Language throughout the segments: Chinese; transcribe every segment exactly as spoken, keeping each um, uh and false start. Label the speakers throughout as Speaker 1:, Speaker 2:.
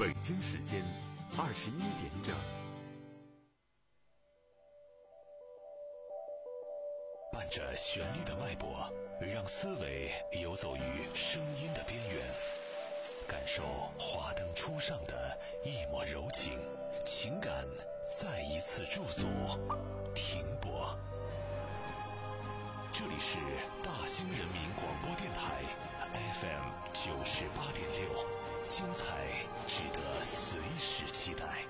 Speaker 1: 北京时间二十一点整。
Speaker 2: 伴着旋律的脉搏，让思维游走于声音的边缘，感受华灯初上的一抹柔情，情感再一次驻足停泊。这里是大兴人民广播电台 F M 九十八点六，精彩值得随时期待。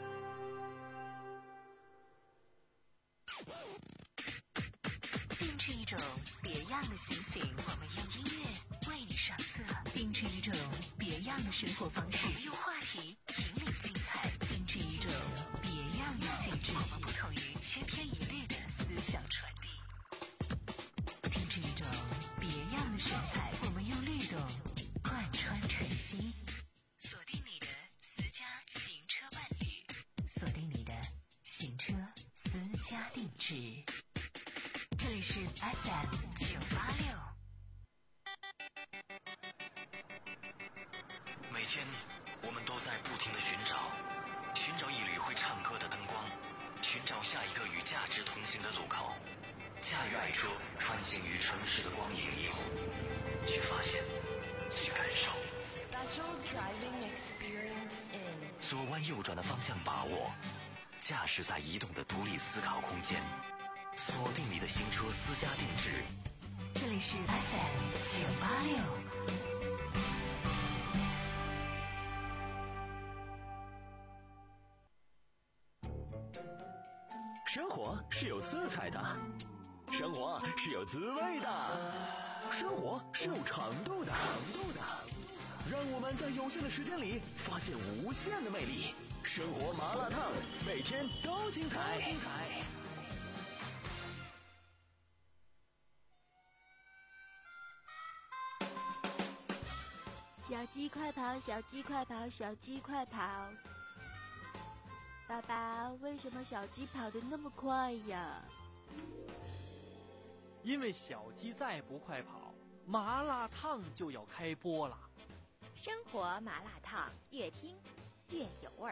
Speaker 3: 定制一种别样的心情，我们用音乐为你上色；定制一种别样的生活方式，我们用话题引领精彩；定制一种别样的气质，我们不同于千篇一律的思想传递；定制一种别样的神采，我们用律动贯穿晨曦。锁定你的私家行车伴侣，锁定你的行车私家定制。这里是 F M 九八六。
Speaker 4: 每天我们都在不停地寻找，寻找一缕会唱歌的灯光，寻找下一个与价值同行的路口。驾驭爱车，穿行于城市的光影霓虹，去发现，去感受。
Speaker 5: Special driving experience in
Speaker 4: 左弯右转的方向把握，驾驶在移动的独立思考空间。锁定你的行车私家定制，
Speaker 3: 这里是 F M 九八六。
Speaker 6: 生活是有色彩的，生活是有滋味的，生活是有长度的。长度的，让我们在有限的时间里发现无限的魅力。生活麻辣烫，每天都精彩。精彩。
Speaker 7: 小鸡快跑，小鸡快跑，小鸡快跑！爸爸，为什么小鸡跑得那么快呀？
Speaker 8: 因为小鸡再不快跑，麻辣烫就要开播了。
Speaker 7: 生活麻辣烫，越听越有味儿。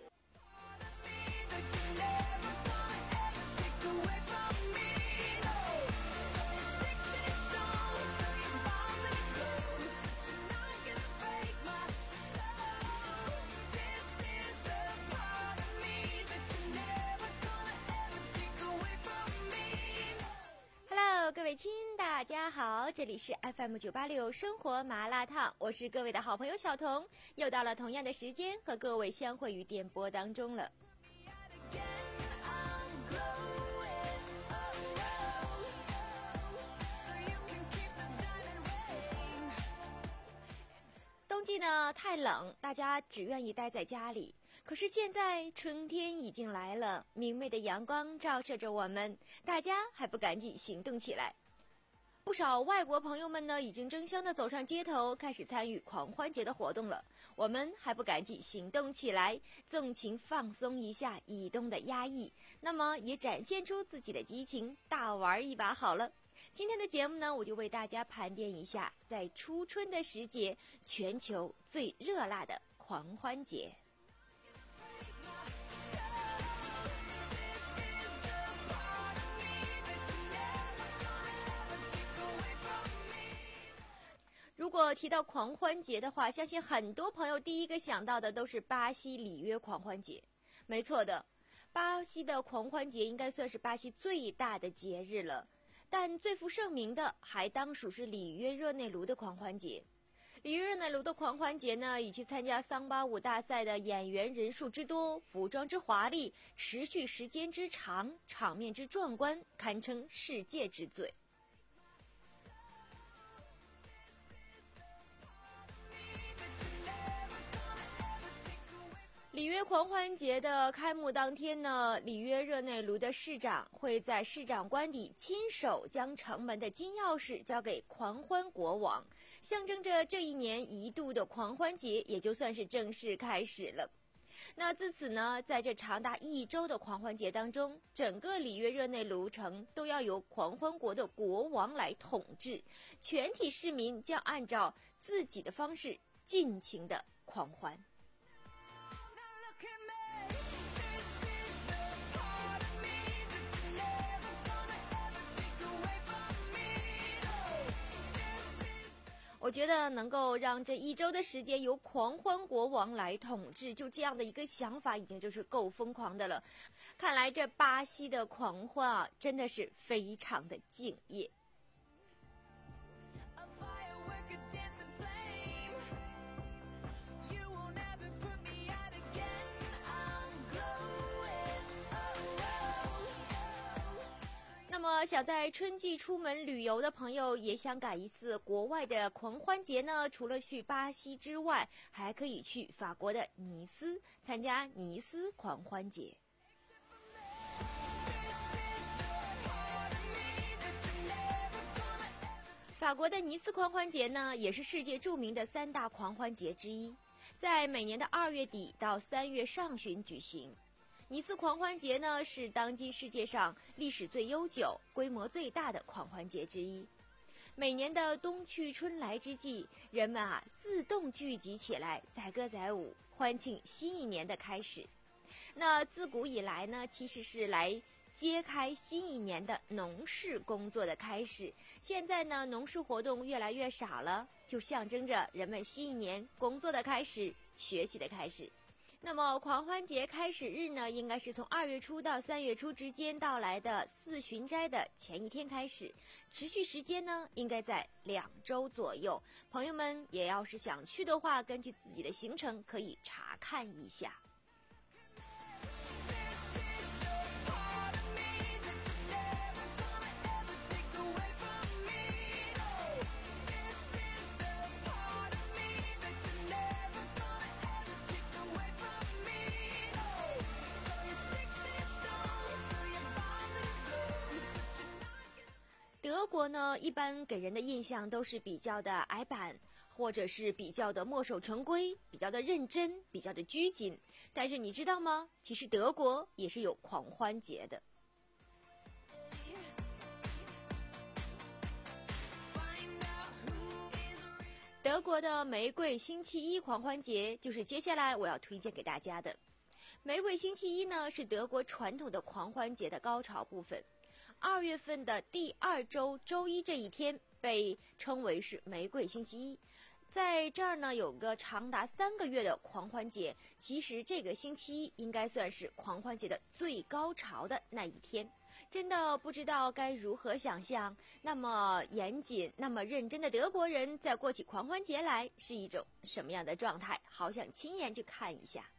Speaker 7: 各位亲，大家好，这里是 F M 九八六生活麻辣烫，我是各位的好朋友小彤，又到了同样的时间和各位相会于电波当中了。冬季呢太冷，大家只愿意待在家里。可是现在春天已经来了，明媚的阳光照射着我们，大家还不赶紧行动起来？不少外国朋友们呢，已经争相的走上街头，开始参与狂欢节的活动了。我们还不赶紧行动起来，纵情放松一下移动的压抑，那么也展现出自己的激情，大玩一把好了。今天的节目呢，我就为大家盘点一下，在初春的时节，全球最热辣的狂欢节。如果提到狂欢节的话，相信很多朋友第一个想到的都是巴西里约狂欢节。没错的，巴西的狂欢节应该算是巴西最大的节日了，但最负盛名的还当属是里约热内卢的狂欢节。里约热内卢的狂欢节呢，以其参加桑巴舞大赛的演员人数之多、服装之华丽、持续时间之长、场面之壮观，堪称世界之最。里约狂欢节的开幕当天呢，里约热内卢的市长会在市长官邸亲手将城门的金钥匙交给狂欢国王，象征着这一年一度的狂欢节也就算是正式开始了。那自此呢，在这长达一周的狂欢节当中，整个里约热内卢城都要由狂欢国的国王来统治，全体市民将按照自己的方式尽情的狂欢。 我觉得能够让这一周的时间由狂欢国王来统治，就这样的一个想法已经就是够疯狂的了。看来这巴西的狂欢啊，真的是非常的敬业。那么想在春季出门旅游的朋友，也想赶一次国外的狂欢节呢，除了去巴西之外，还可以去法国的尼斯参加尼斯狂欢节。法国的尼斯狂欢节呢，也是世界著名的三大狂欢节之一，在每年的二月底到三月上旬举行。尼斯狂欢节呢，是当今世界上历史最悠久、规模最大的狂欢节之一。每年的冬去春来之际，人们啊自动聚集起来，载歌载舞，欢庆新一年的开始。那自古以来呢，其实是来揭开新一年的农事工作的开始。现在呢，农事活动越来越少了，就象征着人们新一年工作的开始、学习的开始。那么狂欢节开始日呢，应该是从二月初到三月初之间到来的四旬斋的前一天开始，持续时间呢应该在两周左右。朋友们也要是想去的话，根据自己的行程可以查看一下。德国呢，一般给人的印象都是比较的矮板，或者是比较的墨守成规，比较的认真，比较的拘谨。但是你知道吗？其实德国也是有狂欢节的。德国的玫瑰星期一狂欢节就是接下来我要推荐给大家的。玫瑰星期一呢，是德国传统的狂欢节的高潮部分。二月份的第二周周一这一天被称为是玫瑰星期一，在这儿呢有个长达三个月的狂欢节。其实这个星期一应该算是狂欢节的最高潮的那一天，真的不知道该如何想象，那么严谨那么认真的德国人在过起狂欢节来是一种什么样的状态，好想亲眼去看一下。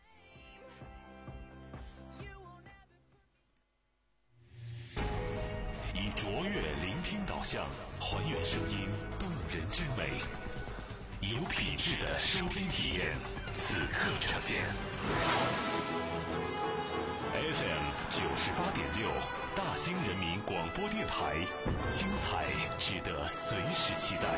Speaker 2: 以卓越聆听导向，还原声音动人之美，有品质的收听体验，此刻呈现。F M 九十八点六，大兴人民广播电台，精彩值得随时期待。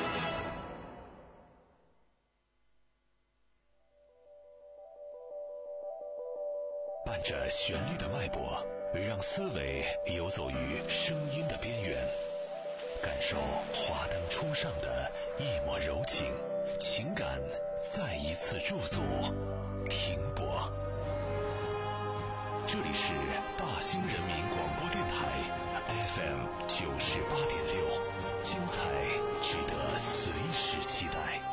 Speaker 2: 伴着旋律的脉搏，让思维游走于声音的边缘，感受华灯初上的一抹柔情，情感再一次驻足停泊。这里是大兴人民广播电台 F M 九十八点六，精彩值得随时期待。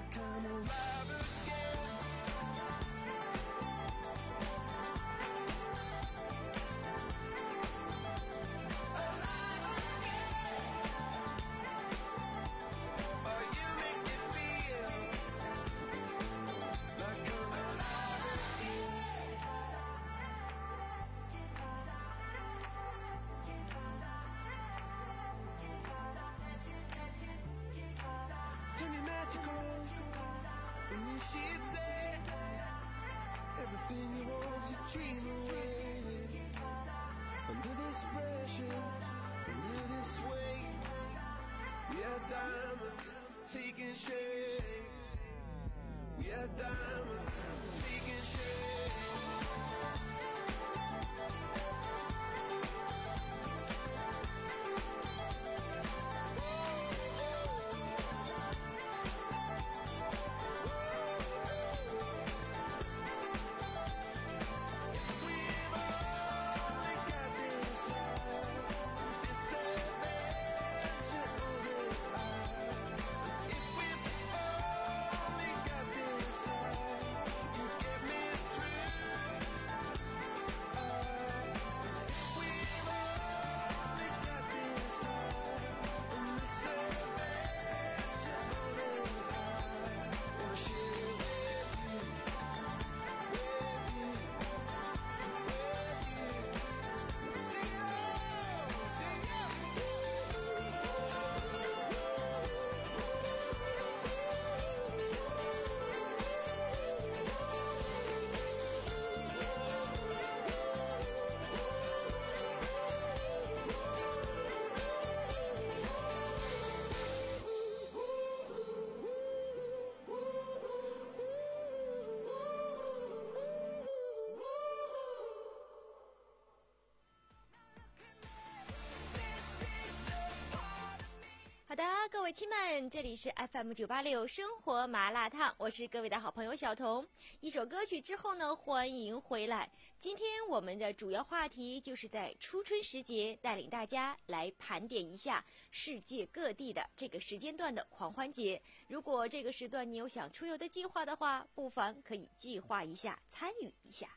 Speaker 7: 好的，各位亲们，这里是 F M 九八六生活麻辣烫，我是各位的好朋友小彤。一首歌曲之后呢，欢迎回来。今天我们的主要话题就是在初春时节，带领大家来盘点一下世界各地的这个时间段的狂欢节。如果这个时段你有想出游的计划的话，不妨可以计划一下，参与一下。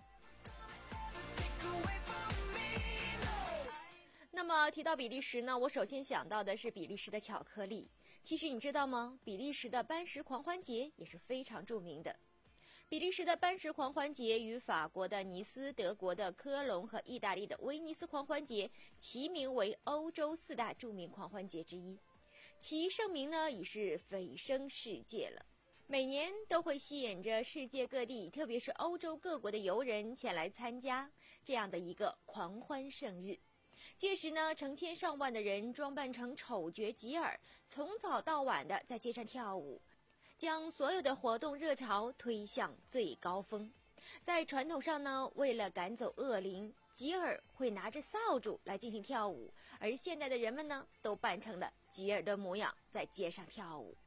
Speaker 7: 那么提到比利时呢，我首先想到的是比利时的巧克力。其实你知道吗？比利时的班什狂欢节也是非常著名的。比利时的班什狂欢节与法国的尼斯、德国的科隆和意大利的威尼斯狂欢节齐名为欧洲四大著名狂欢节之一，其盛名呢已是蜚声世界了。每年都会吸引着世界各地，特别是欧洲各国的游人前来参加这样的一个狂欢盛日。届时呢，成千上万的人装扮成丑角吉尔，从早到晚的在街上跳舞，将所有的活动热潮推向最高峰。在传统上呢，为了赶走恶灵，吉尔会拿着扫帚来进行跳舞，而现代的人们呢，都扮成了吉尔的模样，在街上跳舞。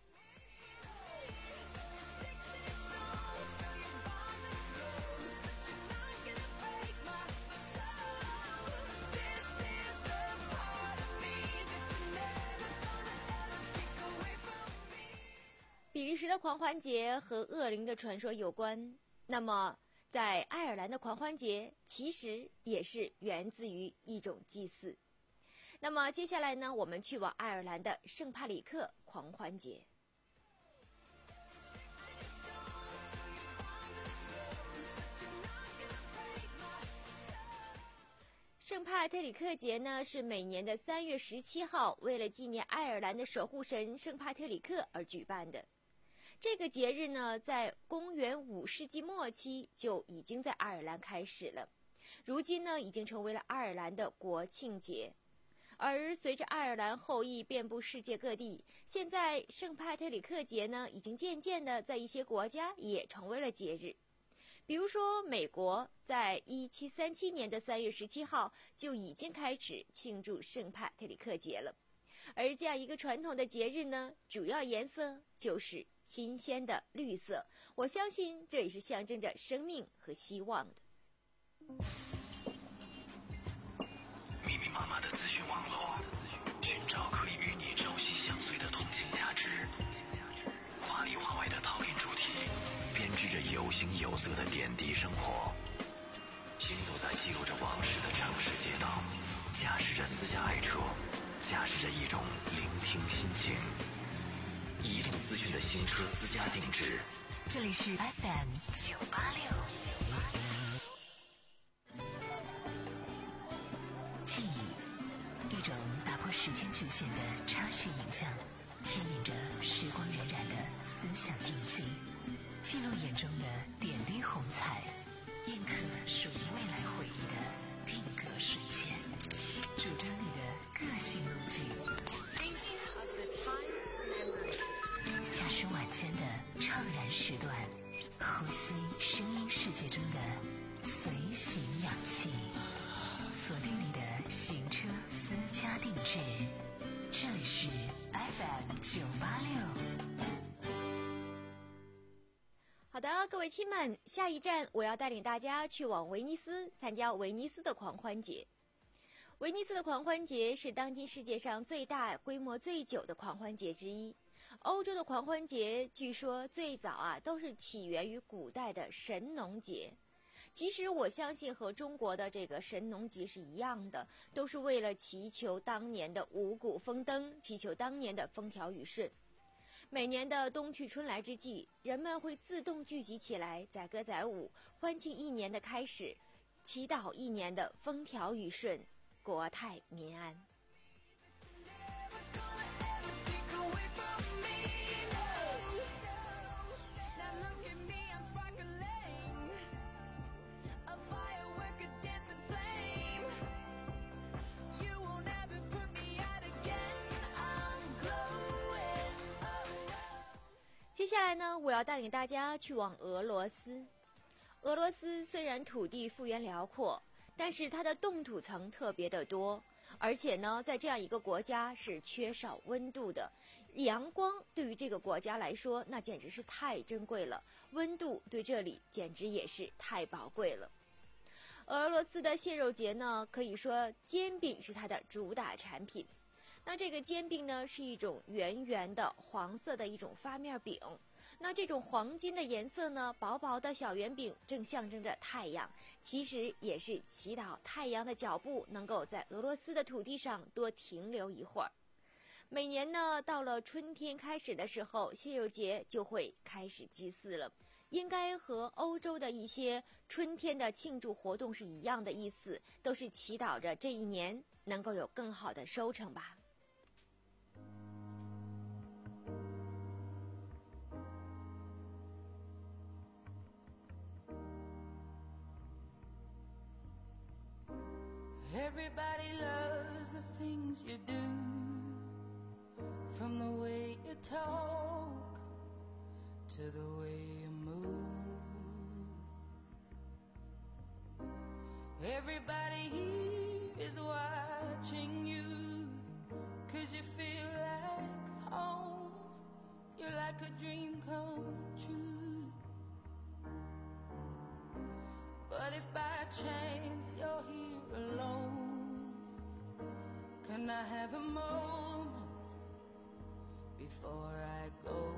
Speaker 7: 比利时的狂欢节和恶灵的传说有关，那么在爱尔兰的狂欢节其实也是源自于一种祭祀。那么接下来呢，我们去往爱尔兰的圣帕里克狂欢节。圣帕特里克节呢是每年的三月十七号，为了纪念爱尔兰的守护神圣帕特里克而举办的。这个节日呢，在公元五世纪末期就已经在爱尔兰开始了，如今呢，已经成为了爱尔兰的国庆节。而随着爱尔兰后裔遍布世界各地，现在圣帕特里克节呢，已经渐渐的在一些国家也成为了节日。比如说，美国在一七三七年的三月十七号就已经开始庆祝圣帕特里克节了。而这样一个传统的节日呢，主要颜色就是新鲜的绿色，我相信这也是象征着生命和希望的。
Speaker 4: 密密麻麻的资讯网络，寻找可以与你朝夕相随的同性价值。华丽着有形有色的点滴生活，行走在记录着往事的城市街道，驾驶着私家爱车，驾驶着一种聆听心情。移动资讯的新车私家定制，
Speaker 3: 这里是 F M 九八六。记忆，一种打破时间局限的插叙影像，牵引着时光荏苒的思想印记，记录眼中的点滴红彩，印刻属于未来回忆的定格瞬间，主张你的个性路径。驾驶晚间的怅然时段，呼吸声音世界中的随行氧气，锁定你的行车私家定制，这里是 F M 九八六。
Speaker 7: 好的，各位亲们，下一站我要带领大家去往威尼斯，参加威尼斯的狂欢节。威尼斯的狂欢节是当今世界上最大、规模最久的狂欢节之一。欧洲的狂欢节据说最早啊都是起源于古代的神农节。其实我相信和中国的这个神农节是一样的，都是为了祈求当年的五谷丰登，祈求当年的风调雨顺。每年的冬去春来之际，人们会自动聚集起来，载歌载舞，欢庆一年的开始，祈祷一年的风调雨顺，国泰民安。接下来呢，我要带领大家去往俄罗斯。俄罗斯虽然土地幅员辽阔，但是它的冻土层特别的多，而且呢，在这样一个国家是缺少温度的。阳光对于这个国家来说，那简直是太珍贵了，温度对这里简直也是太宝贵了。俄罗斯的蟹肉节呢，可以说煎饼是它的主打产品。那这个煎饼呢，是一种圆圆的黄色的一种发面饼。那这种黄金的颜色呢，薄薄的小圆饼正象征着太阳，其实也是祈祷太阳的脚步能够在俄罗斯的土地上多停留一会儿。每年呢，到了春天开始的时候，蟹肉节就会开始祭祀了。应该和欧洲的一些春天的庆祝活动是一样的意思，都是祈祷着这一年能够有更好的收成吧。
Speaker 9: Everybody loves the things you do, from the way you talk to the way you move. Everybody here is watching you, 'cause you feel like home, you're like a dream come true. But if by chance you're here alone, can I have a moment before I go?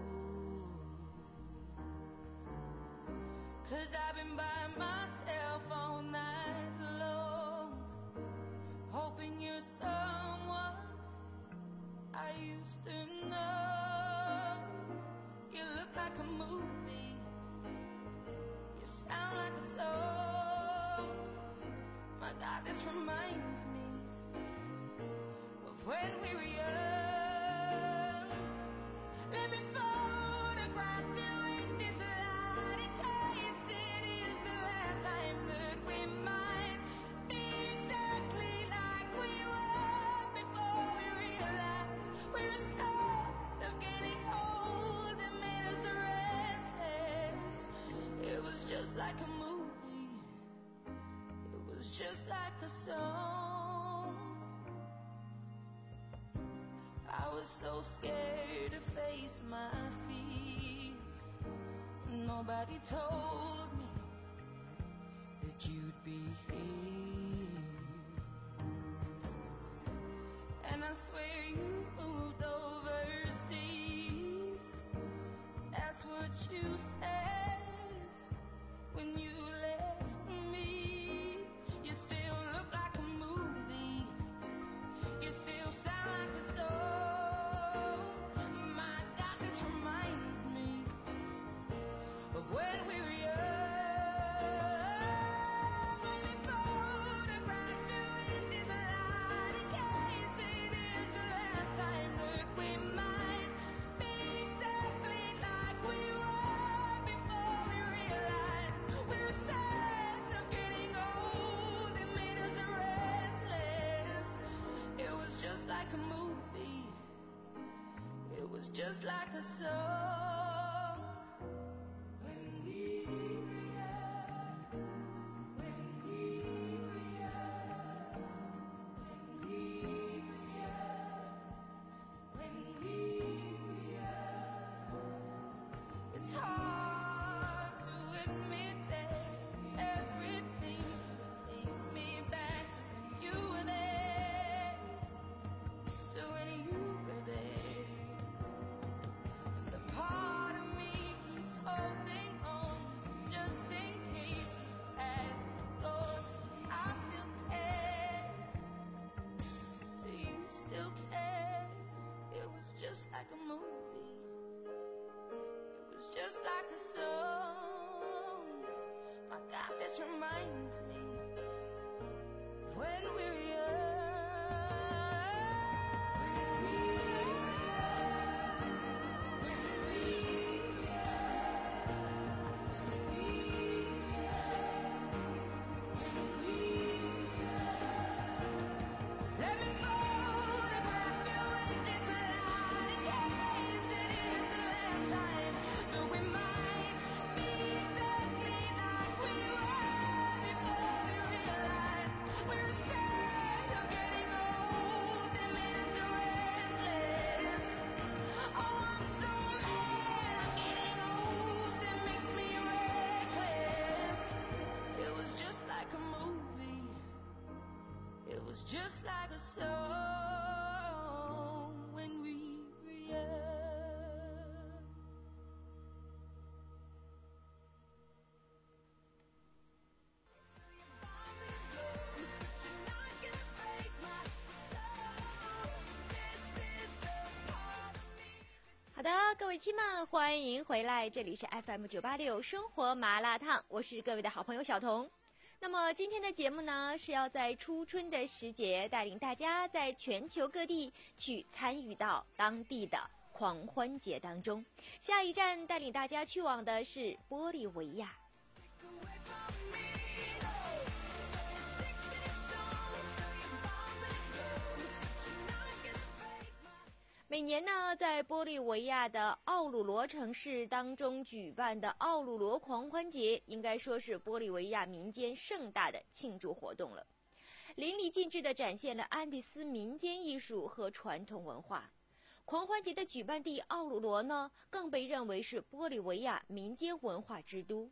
Speaker 9: 'Cause I've been by myself all night long, hoping you're someone I used to know. You look like a movie, you sound like a song. My God, this reminds me of when we were young. Let me photograph you in this light, in case it is the last time that we might be exactly like we were before we realized we're a sort of getting old and made us restless. It was just like a movie, it was just like a song. I was so scared to face my fears. Nobody told me that you'd be here. And I swear you moved overseas, that's what you said. just like a song. When we react, when we react, when we react, when we react. It's hard to admit that everything just takes me back to when you were there, to when you were there. And a part of me keeps holding on just in case as Lord, I still care. Do you still care? It was just like a movie. It was just like a song. My God, this reminds me of when we were young. Let me photograph you in this light in case it is the last time. So we might be exactly like we were before we realized we're sad of getting old. They made us restless. Oh, I'm so mad I'm getting old. That makes me reckless. It was just like a movie. It was just like a song when we were young.
Speaker 7: 好的，各位亲们，欢迎回来，这里是 F M 九八六生活麻辣烫，我是各位的好朋友小彤。那么今天的节目呢，是要在初春的时节，带领大家在全球各地去参与到当地的狂欢节当中。下一站带领大家去往的是玻利维亚。每年呢，在玻利维亚的奥鲁罗城市当中举办的奥鲁罗狂欢节，应该说是玻利维亚民间盛大的庆祝活动了，淋漓尽致地展现了安第斯民间艺术和传统文化。狂欢节的举办地奥鲁罗呢，更被认为是玻利维亚民间文化之都。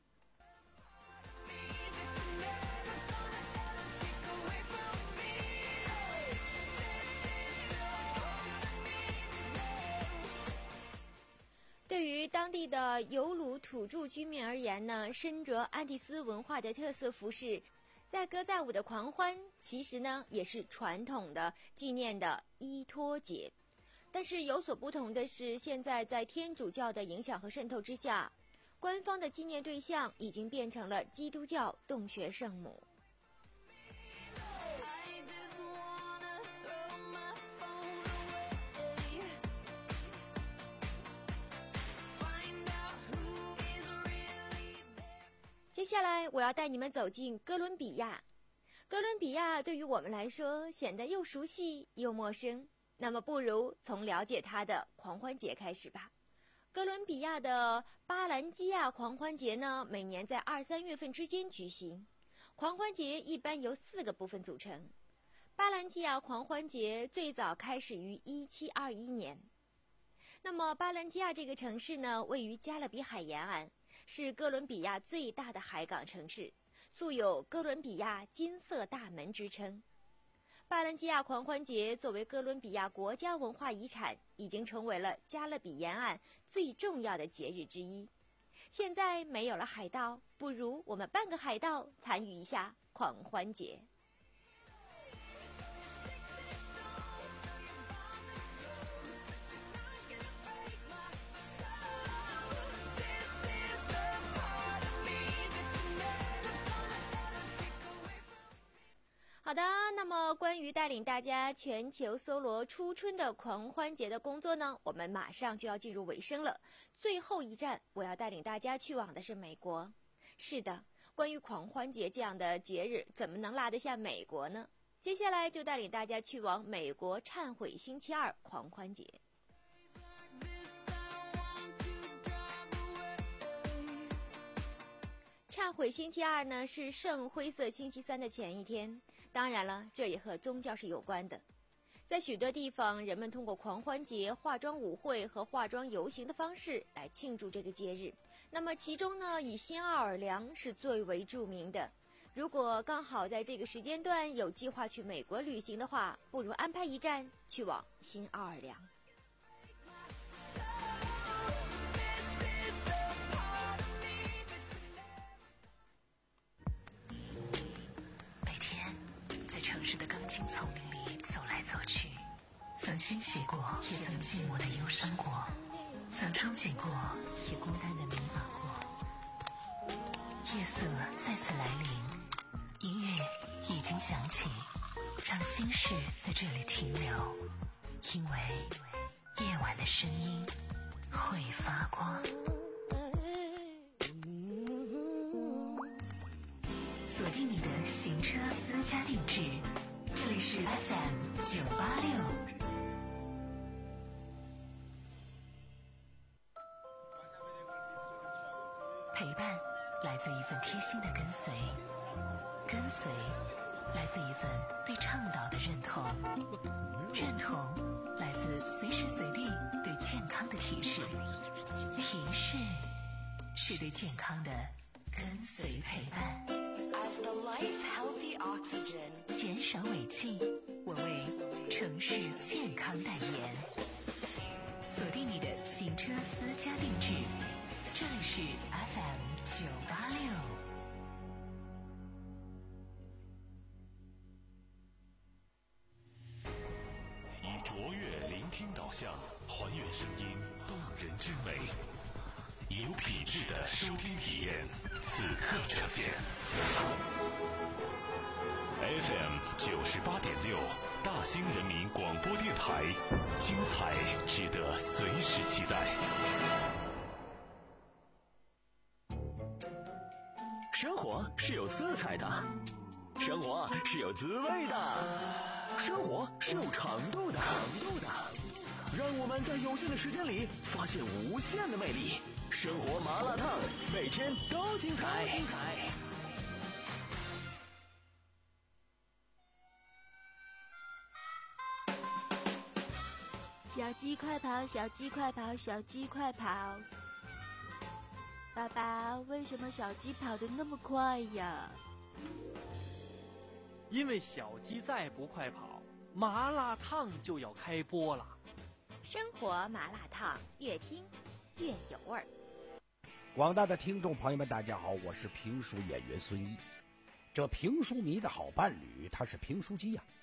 Speaker 7: 对于当地的尤鲁土著居民而言呢，身着安第斯文化的特色服饰，在歌在舞的狂欢，其实呢也是传统的纪念的伊托节。但是有所不同的是，现在在天主教的影响和渗透之下，官方的纪念对象已经变成了基督教洞穴圣母。接下来我要带你们走进哥伦比亚。哥伦比亚对于我们来说显得又熟悉又陌生，那么不如从了解它的狂欢节开始吧。哥伦比亚的巴兰基亚狂欢节呢，每年在二三月份之间举行。狂欢节一般由四个部分组成。巴兰基亚狂欢节最早开始于一七二一年。那么巴兰基亚这个城市呢，位于加勒比海沿岸，是哥伦比亚最大的海港城市，素有哥伦比亚金色大门之称。巴兰基亚狂欢节作为哥伦比亚国家文化遗产，已经成为了加勒比沿岸最重要的节日之一。现在没有了海盗，不如我们办个海盗，参与一下狂欢节。好的，那么关于带领大家全球搜罗初春的狂欢节的工作呢，我们马上就要进入尾声了。最后一站，我要带领大家去往的是美国。是的，关于狂欢节这样的节日，怎么能落得下美国呢？接下来就带领大家去往美国忏悔星期二狂欢节。 忏悔星期二呢是圣灰色星期三的前一天，当然了，这也和宗教是有关的。在许多地方，人们通过狂欢节、化妆舞会和化妆游行的方式来庆祝这个节日。那么其中呢，以新奥尔良是最为著名的。如果刚好在这个时间段有计划去美国旅行的话，不如安排一站去往新奥尔良。
Speaker 3: 每天在城市的钢筋丛林里走来走去，曾欣喜过，也曾寂寞的忧伤过，曾憧憬过，也孤单的迷茫过。夜色再次来临，音乐已经响起，让心事在这里停留，因为夜晚的声音会发光。锁定你的行车私家定制，这里是 F M 九八六。陪伴来自一份贴心的跟随，跟随来自一份对倡导的认同，认同来自随时随地对健康的提示，提示是对健康的跟随陪伴。
Speaker 5: As the life healthy oxygen，
Speaker 3: 减少尾气，我为城市健康代言。锁定你的行车私家定制，这里是 F M 九八六。
Speaker 2: 以卓越聆听导向，还原声音动人之美，以有品质的收听体验，此刻呈现。F M 九十八点六，大兴人民广播电台，精彩值得随时期待。
Speaker 6: 生活是有色彩的，生活是有滋味的，生活是有长度的，长度的。让我们在有限的时间里发现无限的魅力。生活麻辣烫，每天都精彩。精彩。
Speaker 7: 小鸡快跑，小鸡快跑，小鸡快跑！爸爸，为什么小鸡跑得那么快呀？
Speaker 8: 因为小鸡再不快跑，麻辣烫就要开播了。
Speaker 7: 生活麻辣烫，越听越有味儿。
Speaker 10: 广大的听众朋友们，大家好，我是评书演员孙一。这评书迷的好伴侣，他是评书机呀、啊。